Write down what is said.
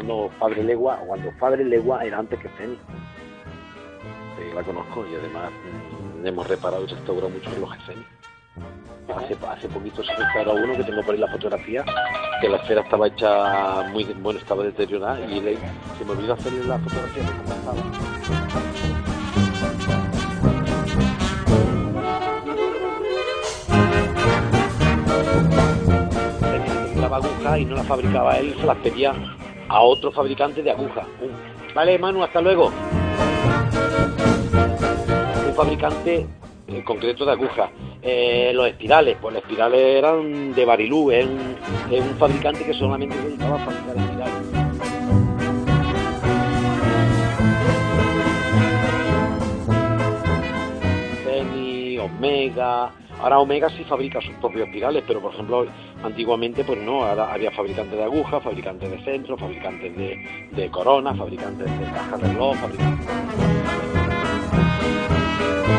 cuando Padre Legua era antes que Feni. La conozco y además hemos reparado y restaurado muchos relojes Feni. Hace poquito se restauró uno que tengo por ahí la fotografía, que la esfera estaba hecha muy bueno, estaba deteriorada y se me olvidó hacerle la fotografía de cómo estaba. Aguja y no la fabricaba él, se las pedía a otro fabricante de agujas. Vale, Manu, hasta luego. Un fabricante en concreto de agujas. Los espirales, pues los espirales eran de Barilú, es un fabricante que solamente se dedicaba a fabricar espirales. Feni, Omega. Ahora Omega sí fabrica sus propios espirales, pero por ejemplo antiguamente pues no, ahora había fabricantes de agujas, fabricantes de centro, fabricantes de coronas, fabricantes de cajas de reloj, fabricantes...